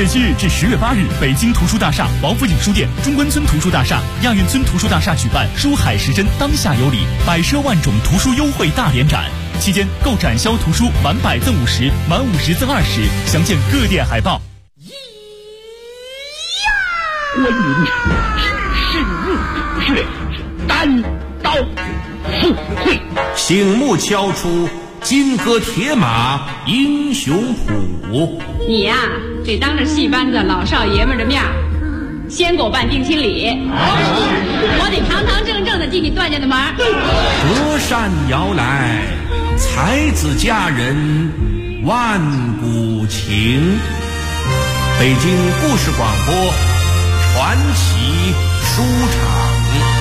月7日至10月8日，北京图书大厦、王府井书店、中关村图书大厦、亚运村图书大厦举办书海时针当下有礼，百奢万种图书优惠大联展。期间购展销图书满100赠50，满50赠20，详见各店海报。 观音神入虎穴，单刀赴会， 醒目敲出金戈铁马英雄谱。 你呀，得当着戏班子老少爷们的面先给我办定亲礼，我得堂堂正正的进你段家的门。 隔山遥来，才子佳人万古情。北京故事广播传奇书场。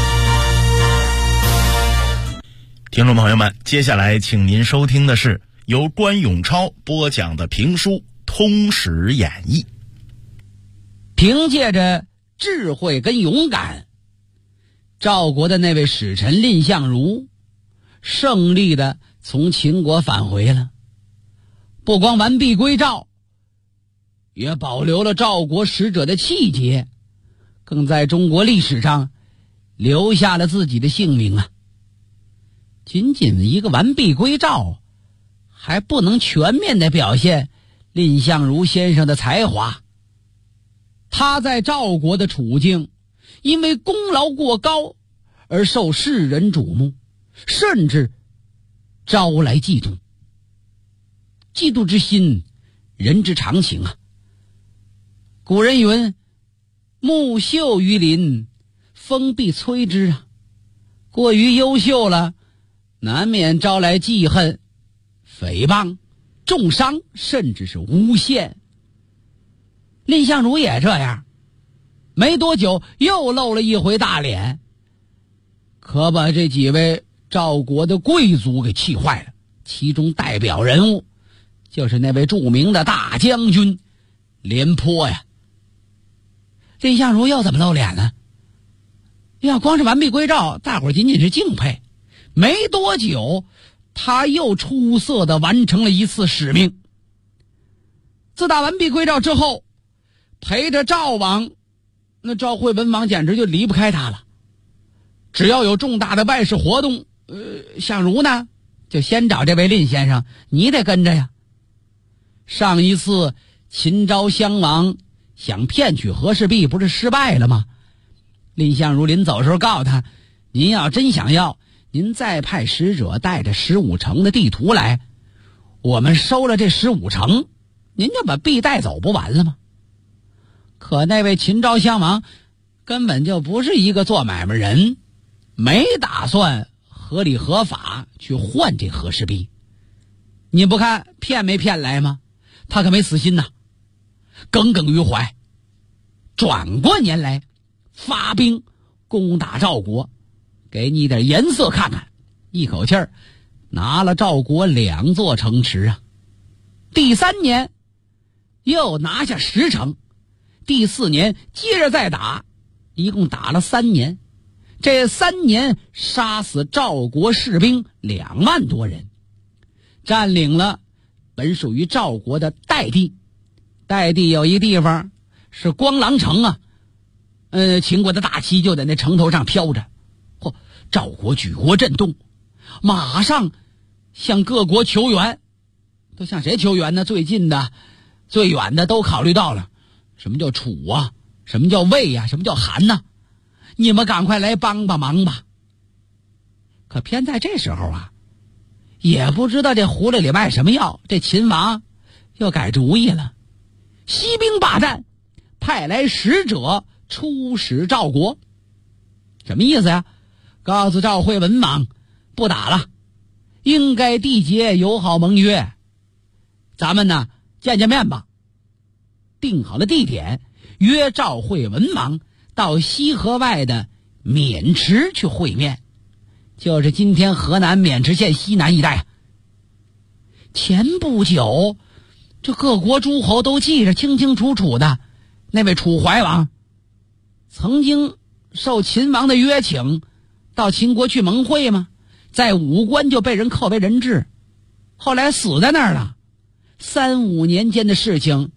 听众朋友们，接下来请您收听的是由关永超播讲的评书《通史演义》。 凭借着智慧跟勇敢，赵国的那位使臣蔺相如胜利的从秦国返回了，不光完璧归赵，也保留了赵国使者的气节，更在中国历史上留下了自己的姓名啊！仅仅一个完璧归赵，还不能全面的表现蔺相如先生的才华。他在赵国的处境，因为功劳过高而受世人瞩目，甚至招来嫉妒。嫉妒之心，人之常情啊。古人云：木秀于林，风必摧之啊。过于优秀了，难免招来记恨、诽谤、重伤，甚至是诬陷。蔺相如也这样，没多久又露了一回大脸，可把这几位赵国的贵族给气坏了。其中代表人物就是那位著名的大将军廉颇呀。蔺相如又怎么露脸呢？要光是完璧归赵，大伙儿仅仅是敬佩。没多久，他又出色的完成了一次使命。自打完璧归赵之后，陪着赵王，那赵惠文王简直就离不开他了。只要有重大的外事活动，相如呢就先找这位蔺先生，你得跟着呀。上一次秦昭襄王想骗取和氏璧，不是失败了吗？蔺相如临走的时候告诉他，您要真想要，您再派使者带着15城的地图来，我们收了这15城，您就把璧带走不完了吗？可那位秦昭襄王根本就不是一个做买卖人，没打算合理合法去换这和氏璧。你不看骗没骗来吗？他可没死心呐，耿耿于怀。转过年来发兵攻打赵国，给你点颜色看看，一口气儿拿了赵国2座城池啊。第3年又拿下10城，第4年接着再打，一共打了3年。这3年杀死赵国士兵2万多人，占领了本属于赵国的代地。代地有一个地方是光狼城啊，秦国的大旗就在那城头上飘着。赵国举国震动，马上向各国求援。都向谁求援呢？最近的最远的都考虑到了，什么叫楚啊，什么叫魏啊，什么叫韩呢？你们赶快来帮帮忙吧。可偏在这时候啊，也不知道这狐狸里卖什么药，这秦王又改主意了，息兵罢战，派来使者出使赵国。什么意思呀？告诉赵惠文王，不打了，应该缔结友好盟约，咱们呢见见面吧。定好了地点，约赵惠文王到西河外的渑池去会面，就是今天河南渑池县西南一带。前不久这各国诸侯都记着清清楚楚的，那位楚怀王曾经受秦王的约请到秦国去盟会吗？在武关就被人扣为人质，后来死在那儿了。3、5年间的事情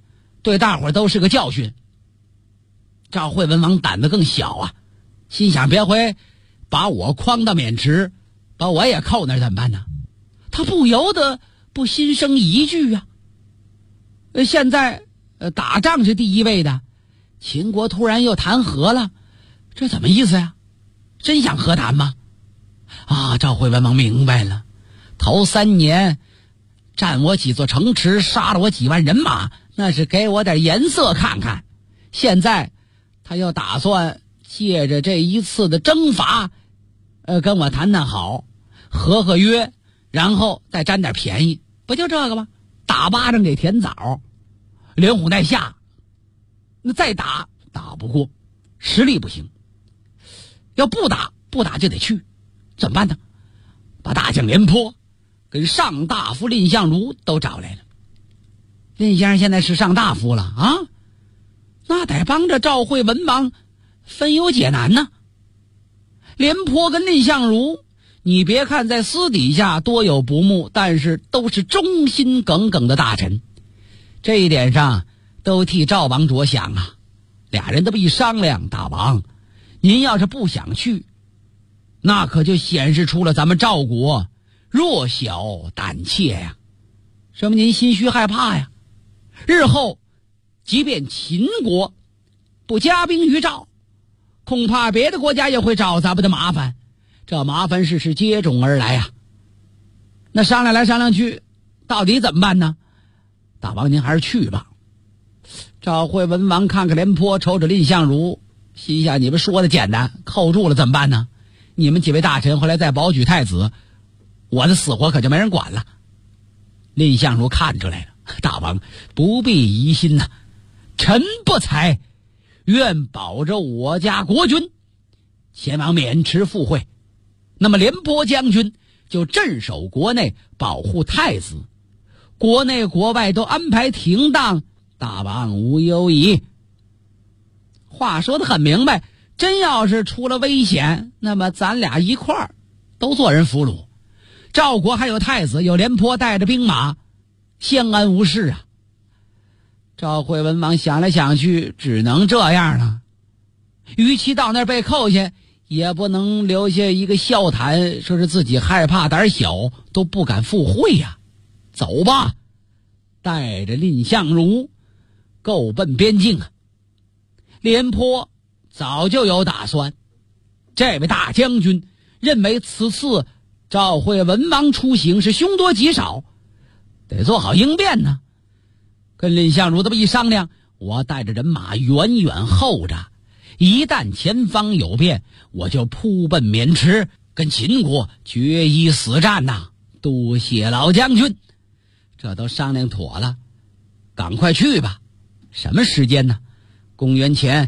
对大伙儿都是个教训。赵惠文王胆子更小啊，心想别回把我诓到渑池，把我也扣那儿怎么办呢？他不由得不心生疑惧啊。现在打仗是第一位的，秦国突然又谈和了，这怎么意思呀？真想和谈吗？啊，赵惠文王明白了，头3年占我几座城池，杀了我几万人马，那是给我点颜色看看。现在他又打算借着这一次的征伐，跟我谈谈好，和约，然后再占点便宜，不就这个吗？打巴掌给甜枣，连虎带下，那再打不过，实力不行。要不打就得去，怎么办呢？把大将廉颇跟上大夫蔺相如都找来了。蔺先生现在是上大夫了啊，那得帮着赵惠文王分忧解难呢。廉颇跟蔺相如，你别看在私底下多有不睦，但是都是忠心耿耿的大臣，这一点上都替赵王着想啊。俩人这么一商量，大王您要是不想去，那可就显示出了咱们赵国弱小胆怯呀，说明您心虚害怕呀。日后即便秦国不加兵于赵，恐怕别的国家也会找咱们的麻烦，这麻烦事是接踵而来呀。那商量来商量去，到底怎么办呢？大王您还是去吧。赵惠文王看看廉颇，瞅瞅蔺相如，心想你们说的简单，扣住了怎么办呢？你们几位大臣回来再保举太子，我的死活可就没人管了。蔺相如看出来了，大王不必疑心呐，臣不才，愿保着我家国君前往渑池赴会，那么廉颇将军就镇守国内，保护太子，国内国外都安排停当，大王无忧矣。话说得很明白，真要是出了危险，那么咱俩一块儿都做人俘虏，赵国还有太子，有廉颇带着兵马，相安无事啊。赵惠文王想来想去，只能这样了。与其到那儿被扣下，也不能留下一个笑谈，说是自己害怕胆小都不敢赴会呀。走吧，带着蔺相如够奔边境啊。廉颇早就有打算，这位大将军认为此次赵惠文王出行是凶多吉少，得做好应变呢。跟蔺相如这么一商量，我带着人马远远候着，一旦前方有变，我就扑奔渑池，跟秦国决一死战呐！多谢老将军，这都商量妥了，赶快去吧。什么时间呢？公元前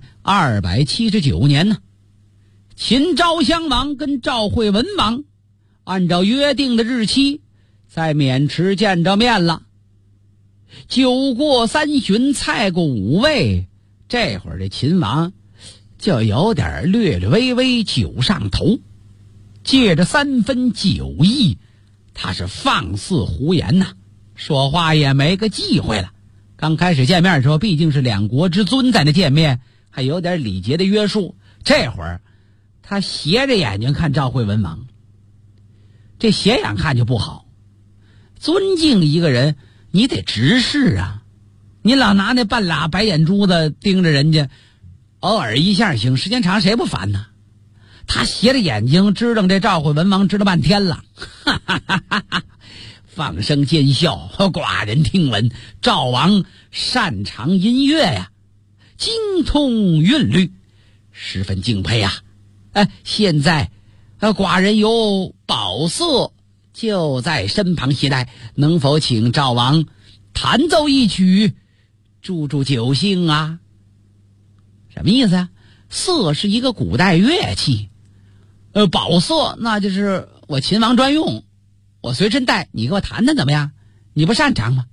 279年呢。秦昭襄王跟赵惠文王按照约定的日期在渑池见着面了。酒过3巡，菜过5味，这会儿这秦王就有点略微酒上头，借着3分酒意，他是放肆胡言呐，说话也没个忌讳了。刚开始见面的时候，毕竟是两国之尊在那见面，还有点礼节的约束。这会儿他斜着眼睛看赵惠文王，这斜眼看就不好。尊敬一个人，你得直视啊，你老拿那半拉白眼珠子盯着人家，偶尔一下行，时间长谁不烦呢？他斜着眼睛支棱这赵惠文王支了半天了，哈哈哈哈哈，放声尖笑。寡人听闻赵王擅长音乐呀，精通韵律，十分敬佩啊。现在寡人有宝瑟就在身旁携带，能否请赵王弹奏一曲，助助酒兴啊？什么意思啊？瑟是一个古代乐器，宝瑟那就是我秦王专用，我随身带，你给我弹弹怎么样？你不擅长吗？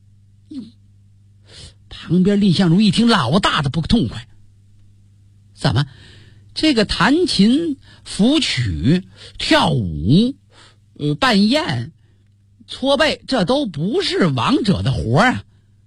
旁边蔺相如一听，老大的不痛快，怎么这个弹琴、抚曲、跳舞、扮宴、搓背，这都不是王者的活啊！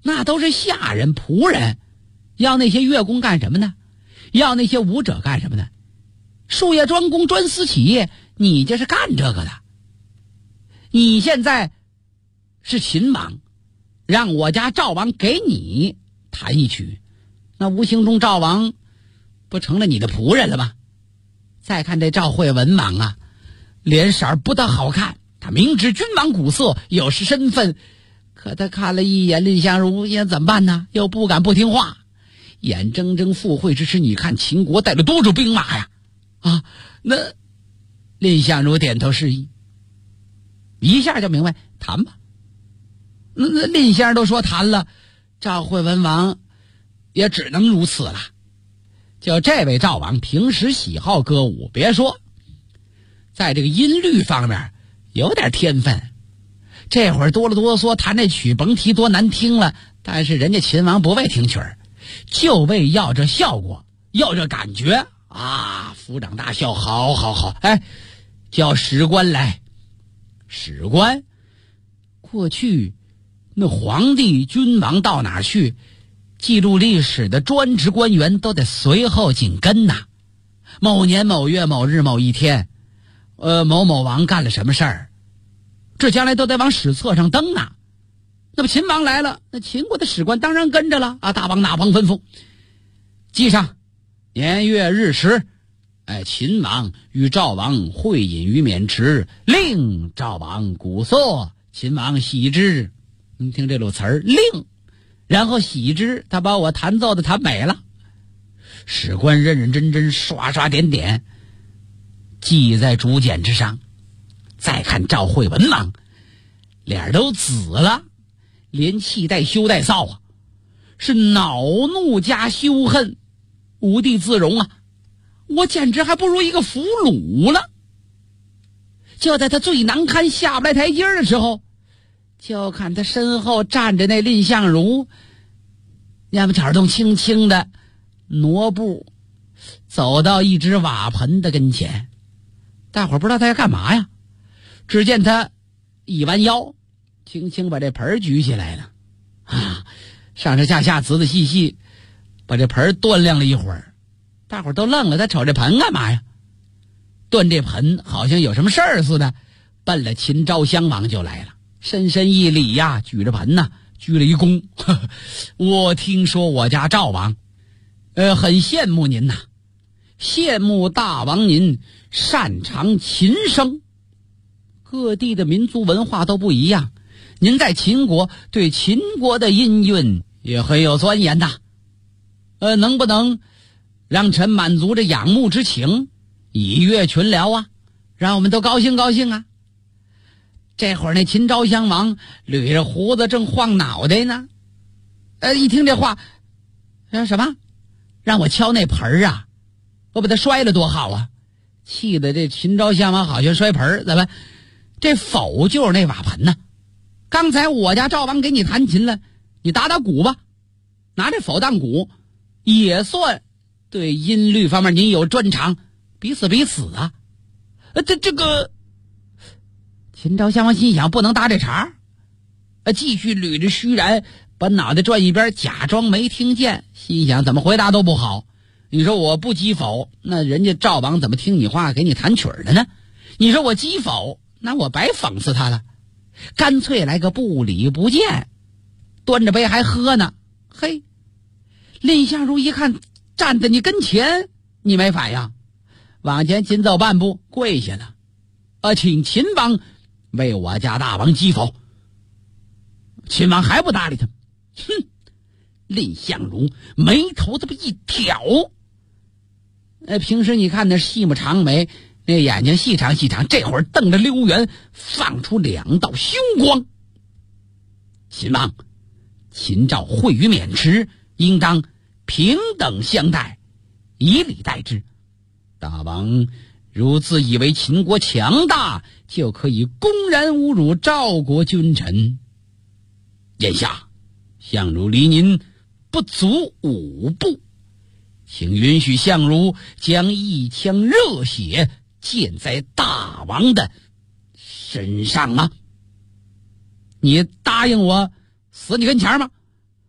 那都是下人仆人，要那些乐工干什么呢？要那些武者干什么呢？术业专攻专司其业，你这是干这个的。你现在是秦王，让我家赵王给你弹一曲，那无形中赵王不成了你的仆人了吗？再看这赵惠文王啊，脸色不大好看，他明知君王古色，有失身份，可他看了一眼蔺相如，也怎么办呢？又不敢不听话，眼睁睁赴会之时，你看秦国带了多少兵马呀？啊，那蔺相如点头示意，一下就明白，谈吧。那蔺相都说谈了，赵惠文王也只能如此了。就这位赵王平时喜好歌舞，别说在这个音律方面有点天分，这会儿哆了哆嗦弹这曲，甭提多难听了，但是人家秦王不为听曲儿，就为要这效果，要这感觉啊！府长大笑，好好好，哎，叫史官来。史官，过去那皇帝君王到哪儿去，记录历史的专职官员都得随后紧跟呐。某年某月某日某一天，某某王干了什么事儿，这将来都得往史册上登啊。那么秦王来了，那秦国的史官当然跟着了啊！大王哪旁吩咐，记上年月日时，秦王与赵王会饮于渑池，令赵王鼓瑟，秦王喜之。你听这路词儿，令，然后喜之，他把我弹奏的弹美了。史官认认真真刷刷点点记在竹简之上。再看赵惠文王，脸都紫了，连气带羞带臊啊，是恼怒加羞恨，无地自容啊！我简直还不如一个俘虏了。就在他最难堪下不来台阶的时候，就看他身后站着那蔺相如，蔫不巧动轻轻的挪步走到一只瓦盆的跟前。大伙儿不知道他要干嘛呀，只见他一弯腰，轻轻把这盆举起来了啊，上上下下仔仔细细把这盆端量了一会儿。大伙儿都愣了，他瞅这盆干嘛呀？端这盆好像有什么事儿似的，奔了秦昭襄王就来了，深深一礼呀，举着盆呐，鞠了一躬。我听说我家赵王很羡慕您呐，羡慕大王您擅长琴声。各地的民族文化都不一样，您在秦国对秦国的音韵也很有钻研呐。能不能让臣满足这仰慕之情，以悦群僚啊，让我们都高兴高兴啊。这会儿那秦昭襄王捋着胡子正晃脑袋呢，一听这话，什么让我敲那盆啊，我把它摔了多好啊！气得这秦昭襄王好像摔盆，怎么这否就是那瓦盆呢？刚才我家赵王给你弹琴了，你打打鼓吧，拿这否当鼓，也算对音律方面您有专长，彼此彼此啊。这个秦昭襄王心想，不能搭这茬，继续捋着须髯，把脑袋转一边，假装没听见，心想怎么回答都不好。你说我不击否，那人家赵王怎么听你话给你弹曲的呢？你说我击否，那我白讽刺他了，干脆来个不理不见，端着杯还喝呢。嘿，蔺相如一看站在你跟前，你没反应，往前紧走半步，跪下了，请秦王为我家大王击否。秦王还不搭理他，哼！蔺相如眉头这么一挑，平时你看那细目长眉，那眼睛细长细长，这会儿瞪着溜圆，放出两道凶光。秦王，秦赵会于渑池，应当平等相待，以礼待之。大王如自以为秦国强大，就可以公然侮辱赵国君臣。眼下相如离您不足5步，请允许相如将一腔热血溅在大王的身上啊！你答应我死你跟前吗？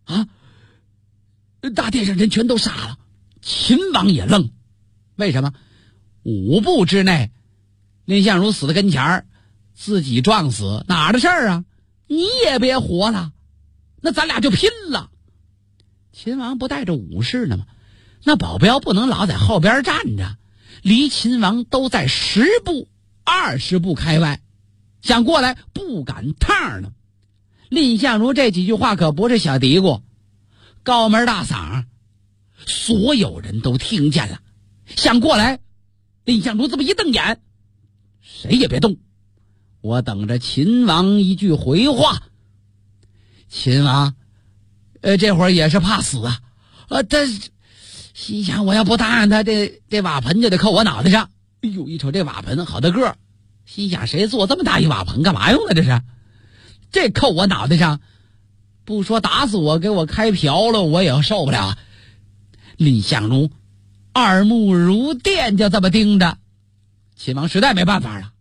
啊，大殿上人全都傻了，秦王也愣。为什么？5步之内，蔺相如死在跟前儿，自己撞死，哪儿的事儿啊？你也别活了，那咱俩就拼了。秦王不带着武士呢吗？那保镖不能老在后边站着，离秦王都在10步、20步开外，想过来不赶趟呢。蔺相如这几句话可不是小嘀咕，高门大嗓，所有人都听见了。想过来，蔺相如这么一瞪眼，谁也别动，我等着秦王一句回话。秦王这会儿也是怕死啊，他心想我要不答应他，这瓦盆就得扣我脑袋上。哎呦，一瞅这瓦盆好大个，心想谁做这么大一瓦盆干嘛用的？这扣我脑袋上，不说打死我，给我开瓢了我也受不了。蔺相如二目如电，就这么盯着。秦王实在没办法了，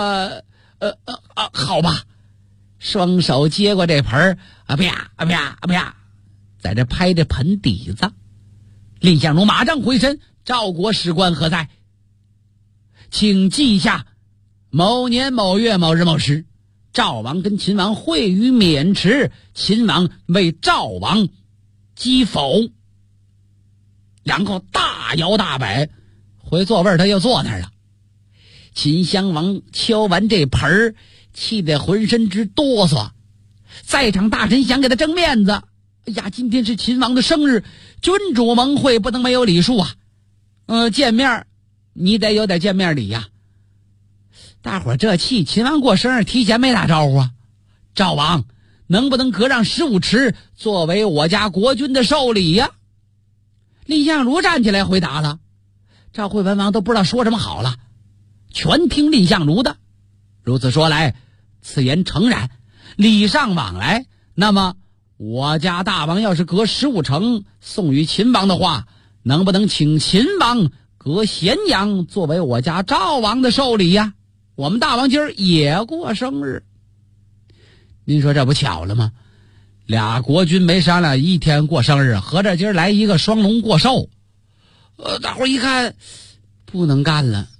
好吧，双手接过这盆啪，在这拍着盆底子。蔺相如马上回身，赵国史官何在？请记下某年某月某日某时，赵王跟秦王会于渑池，秦王为赵王击否。然后大摇大摆回座位，他又坐那儿了。秦襄王敲完这盆儿，气得浑身直哆嗦。在场大臣想给他争面子，哎呀，今天是秦王的生日，君主盟会不能没有礼数啊。见面你得有点见面礼呀。大伙儿这气，秦王过生日提前没打招呼啊。赵王能不能割让15池作为我家国君的寿礼呀？蔺相如站起来回答了，赵惠文王都不知道说什么好了，全听蔺相如的。如此说来，此言诚然，礼尚往来。那么我家大王要是割15城送与秦王的话，能不能请秦王割咸阳作为我家赵王的寿礼呀？我们大王今儿也过生日。您说这不巧了吗？俩国君没商量一天过生日，合着今儿来一个双龙过寿。大伙儿一看不能干了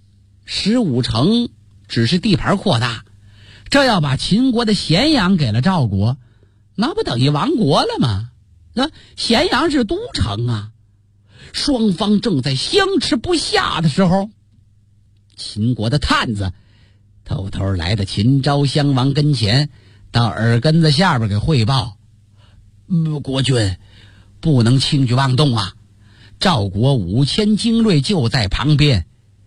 ，15城只是地盘扩大，这要把秦国的咸阳给了赵国，那不等于亡国了吗？那咸阳是都城啊。双方正在相持不下的时候，秦国的探子偷偷来到秦昭襄王跟前，到耳根子下边给汇报，国君不能轻举妄动啊！赵国5000精锐就在旁边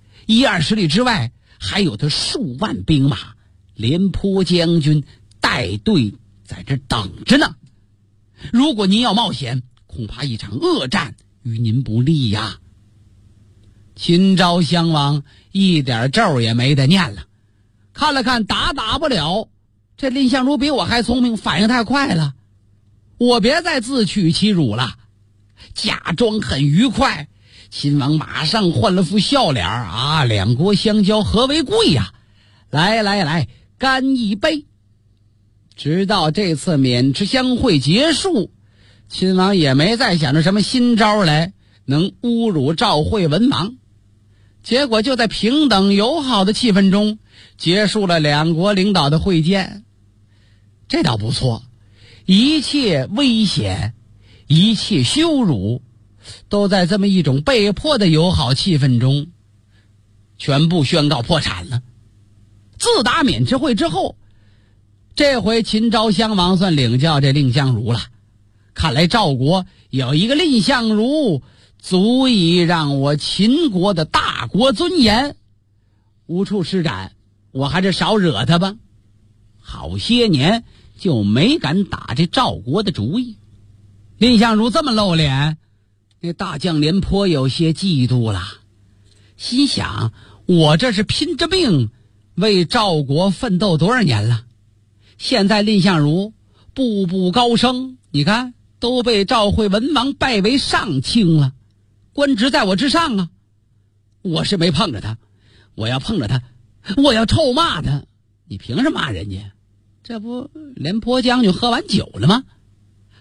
，20里之外还有他数万兵马，廉颇将军带队在这等着呢。如果您要冒险，恐怕一场恶战与您不利呀。秦昭襄王一点咒也没得念了，看了看打不了，这蔺相如比我还聪明，反应太快了。我别再自取其辱了，假装很愉快。秦王马上换了副笑脸啊，两国相交何为贵呀？来，干一杯。直到这次渑池相会结束，秦王也没再想着什么新招来能侮辱赵惠文王。结果就在平等友好的气氛中结束了两国领导的会见。这倒不错，一切危险，一切羞辱，都在这么一种被迫的友好气氛中全部宣告破产了。自打渑池会之后，这回秦昭襄王算领教这蔺相如了。看来赵国有一个蔺相如，足以让我秦国的大国尊严无处施展，我还是少惹他吧。好些年就没敢打这赵国的主意。蔺相如这么露脸，那大将廉颇有些嫉妒了，心想我这是拼着命为赵国奋斗多少年了，现在蔺相如步步高升，你看都被赵惠文王拜为上卿了，官职在我之上啊。我是没碰着他，我要碰着他，我要臭骂他。你凭什么骂人家？这不廉颇将军喝完酒了吗？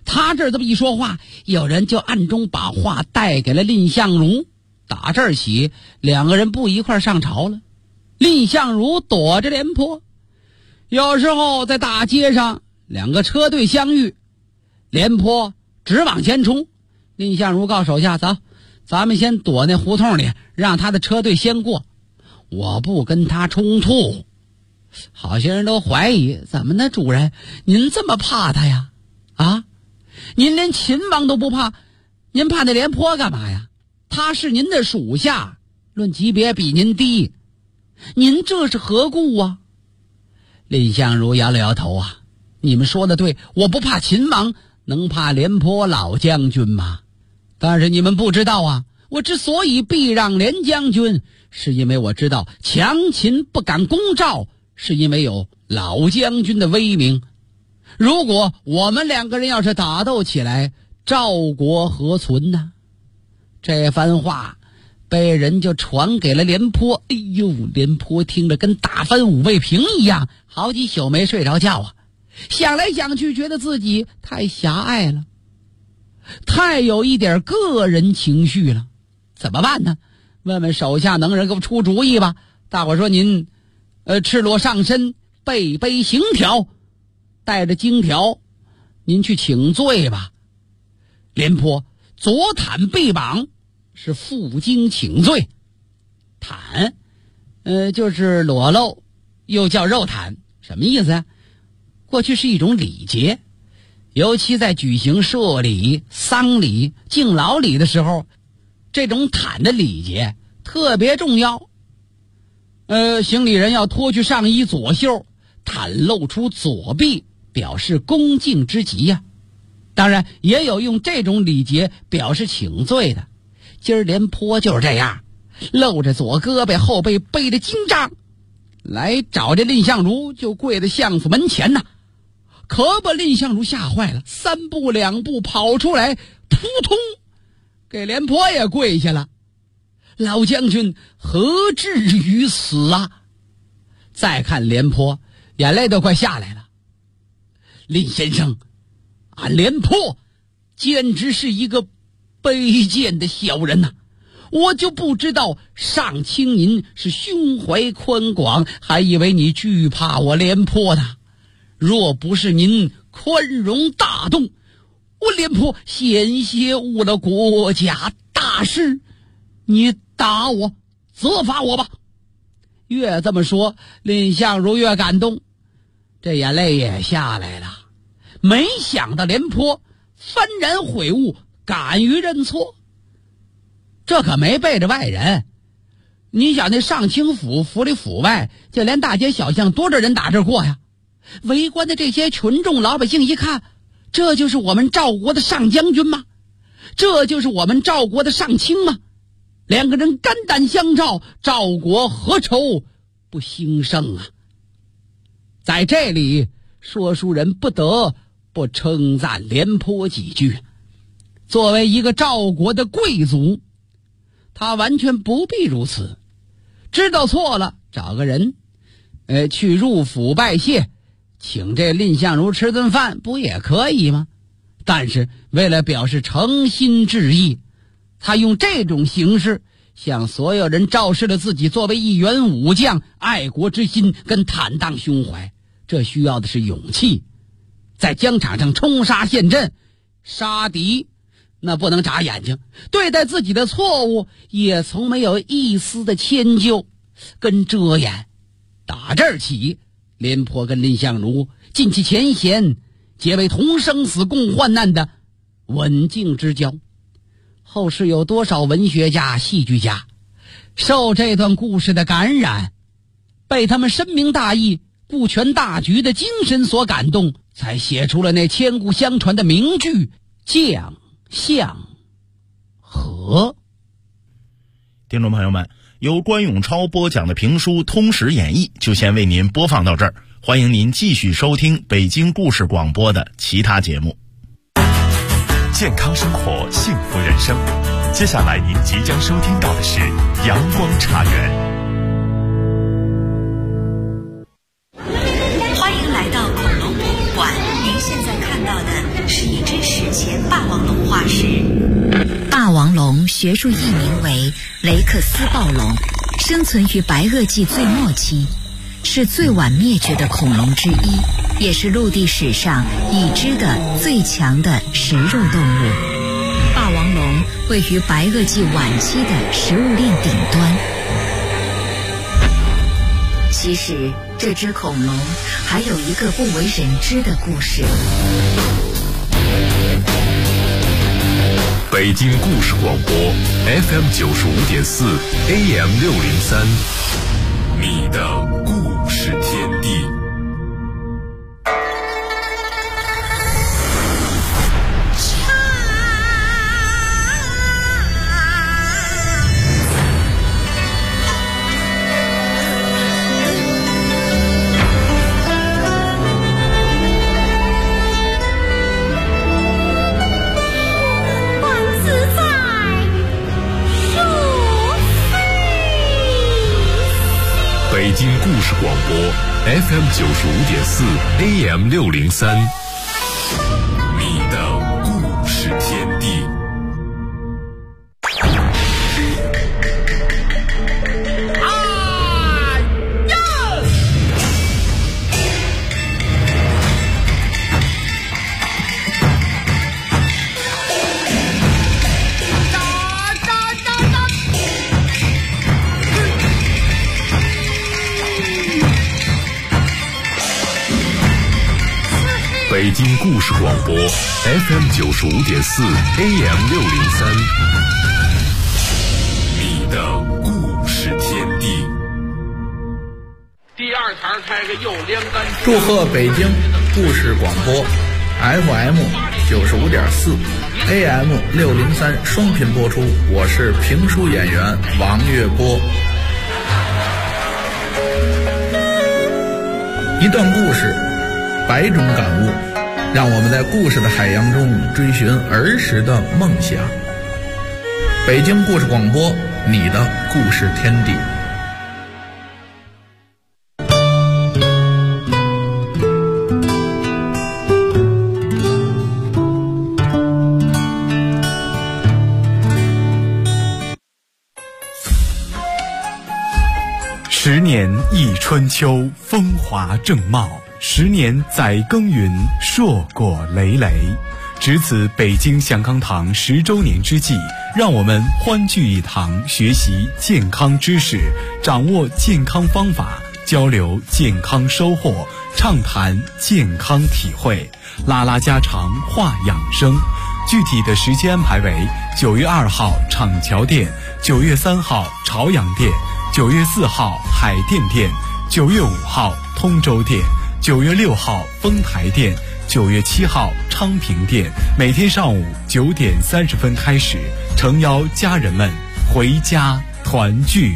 他这么一说话，有人就暗中把话带给了蔺相如。打这儿起，两个人不一块上朝了。蔺相如躲着廉颇，有时候在大街上两个车队相遇，廉颇直往前冲，蔺相如告手下，走，咱们先躲那胡同里，让他的车队先过，我不跟他冲突。好些人都怀疑，怎么呢，主人，您这么怕他呀？啊，您连秦王都不怕，您怕那廉颇干嘛呀？他是您的属下，论级别比您低，您这是何故啊？蔺相如摇了摇头啊，你们说的对，我不怕秦王，能怕廉颇老将军吗？但是你们不知道啊，我之所以避让廉将军，是因为我知道强秦不敢攻赵，是因为有老将军的威名。如果我们两个人要是打斗起来，赵国何存呢？这番话被人就传给了廉颇。哎呦，廉颇听着跟打翻五味瓶一样，好几宿没睡着觉啊。想来想去，觉得自己太狭隘了，太有一点个人情绪了，怎么办呢？问问手下能人给我出主意吧。大伙说，您赤裸上身，背背行条，带着荆条，您去请罪吧。廉颇左袒背绑，是负荆请罪。袒就是裸露，又叫肉袒，什么意思啊？过去是一种礼节，尤其在举行社礼、丧礼、敬老礼的时候，这种袒的礼节特别重要。行礼人要脱去上衣左袖，袒露出左臂，表示恭敬之极呀。当然也有用这种礼节表示请罪的，今儿廉颇就是这样，露着左胳膊，后背背着荆杖，来找这蔺相如，就跪在相府门前呐。可把蔺相如吓坏了，三步两步跑出来，扑通给廉颇也跪下了。老将军何至于死啊？再看廉颇，眼泪都快下来了。蔺先生，俺廉颇简直是一个卑贱的小人呐！我就不知道上卿您是胸怀宽广，还以为你惧怕我廉颇呢。若不是您宽容大度，我廉颇险些误了国家大事。你打我，责罚我吧。越这么说，蔺相如越感动，这眼泪也下来了。没想到廉颇幡然悔悟，敢于认错。这可没背着外人，你想那上清府府里府外，就连大街小巷多少人打这过呀？围观的这些群众老百姓一看，这就是我们赵国的上将军吗？这就是我们赵国的上卿吗？两个人肝胆相照，赵国何愁不兴盛啊？在这里，说书人不得不称赞廉颇几句。作为一个赵国的贵族，他完全不必如此，知道错了找个人去入府拜谢，请这蔺相如吃顿饭不也可以吗？但是为了表示诚心致意，他用这种形式向所有人昭示了自己作为一员武将爱国之心跟坦荡胸怀。这需要的是勇气，在疆场上冲杀陷阵，杀敌那不能眨眼睛，对待自己的错误也从没有一丝的迁就跟遮掩。打这儿起，廉颇跟蔺相如尽其前嫌，结为同生死共患难的刎颈之交。后世有多少文学家、戏剧家受这段故事的感染，被他们深明大义、顾全大局的精神所感动，才写出了那千古相传的名句将相和。 听众朋友们，由关永超播讲的评书《通史演义》就先为您播放到这儿，欢迎您继续收听北京故事广播的其他节目。 健康生活，幸福人生。接下来您即将收听到的是阳光茶园。 欢迎来到恐龙博物馆，您现在看到的是一只史化石。霸王龙学术译名为雷克斯暴龙，生存于白垩纪最末期，是最晚灭绝的恐龙之一，也是陆地史上已知的最强的食肉动物。霸王龙位于白垩纪晚期的食物链顶端。其实这只恐龙还有一个不为人知的故事。 北京故事广播 FM 95.4 AM 603，你的故事天地。北京故事广播 FM 95.4 AM 603，你的故事天地。北京故事广播 FM 95.4 AM 603，你的故事天地。 第二台开个右连杆。 祝贺北京故事广播 FM 95.4 AM 603双频播出，我是评书演员王月波。一段故事，百种感悟，让我们在故事的海洋中追寻儿时的梦想。北京故事广播，你的故事天地。 10年一春秋，风华正茂；10年载耕耘，硕果累累。值此北京祥康堂10周年之际，让我们欢聚一堂，学习健康知识，掌握健康方法，交流健康收获，畅谈健康体会，拉拉家常，话养生。具体的时间安排为9月2号厂桥店，9月3号朝阳店，9月4号海淀店，9月5号通州店，9月6号丰台店，9月7号昌平店，每天上午9点30分开始，诚邀家人们回家团聚。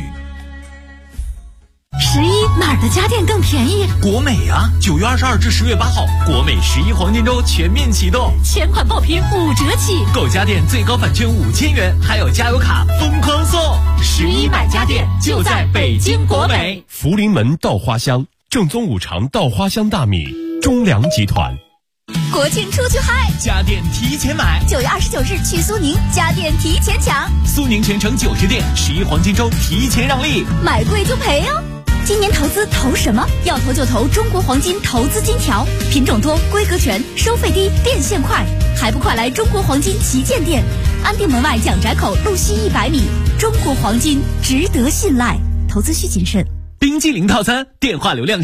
11哪儿的家电更便宜？ 国美啊！9月22至10月8号，国美11黄金周全面启动， 全款爆品5折起， 购家电最高返券5000元，还有加油卡疯狂送。 11买家电就在北京国美。 福临门稻花香，正宗五常稻花香大米，中粮集团。 国庆出去嗨， 家电提前买。 9月29日去苏宁，家电提前抢。 苏宁全城90店11黄金周提前让利， 买贵就赔哦。今年投资投什么？要投就投中国黄金投资金条，品种多，规格全，收费低，变现快，还不快来中国黄金旗舰店，安定门外蒋宅口路西100米。中国黄金值得信赖，投资需谨慎。 冰激凌套餐，电话流量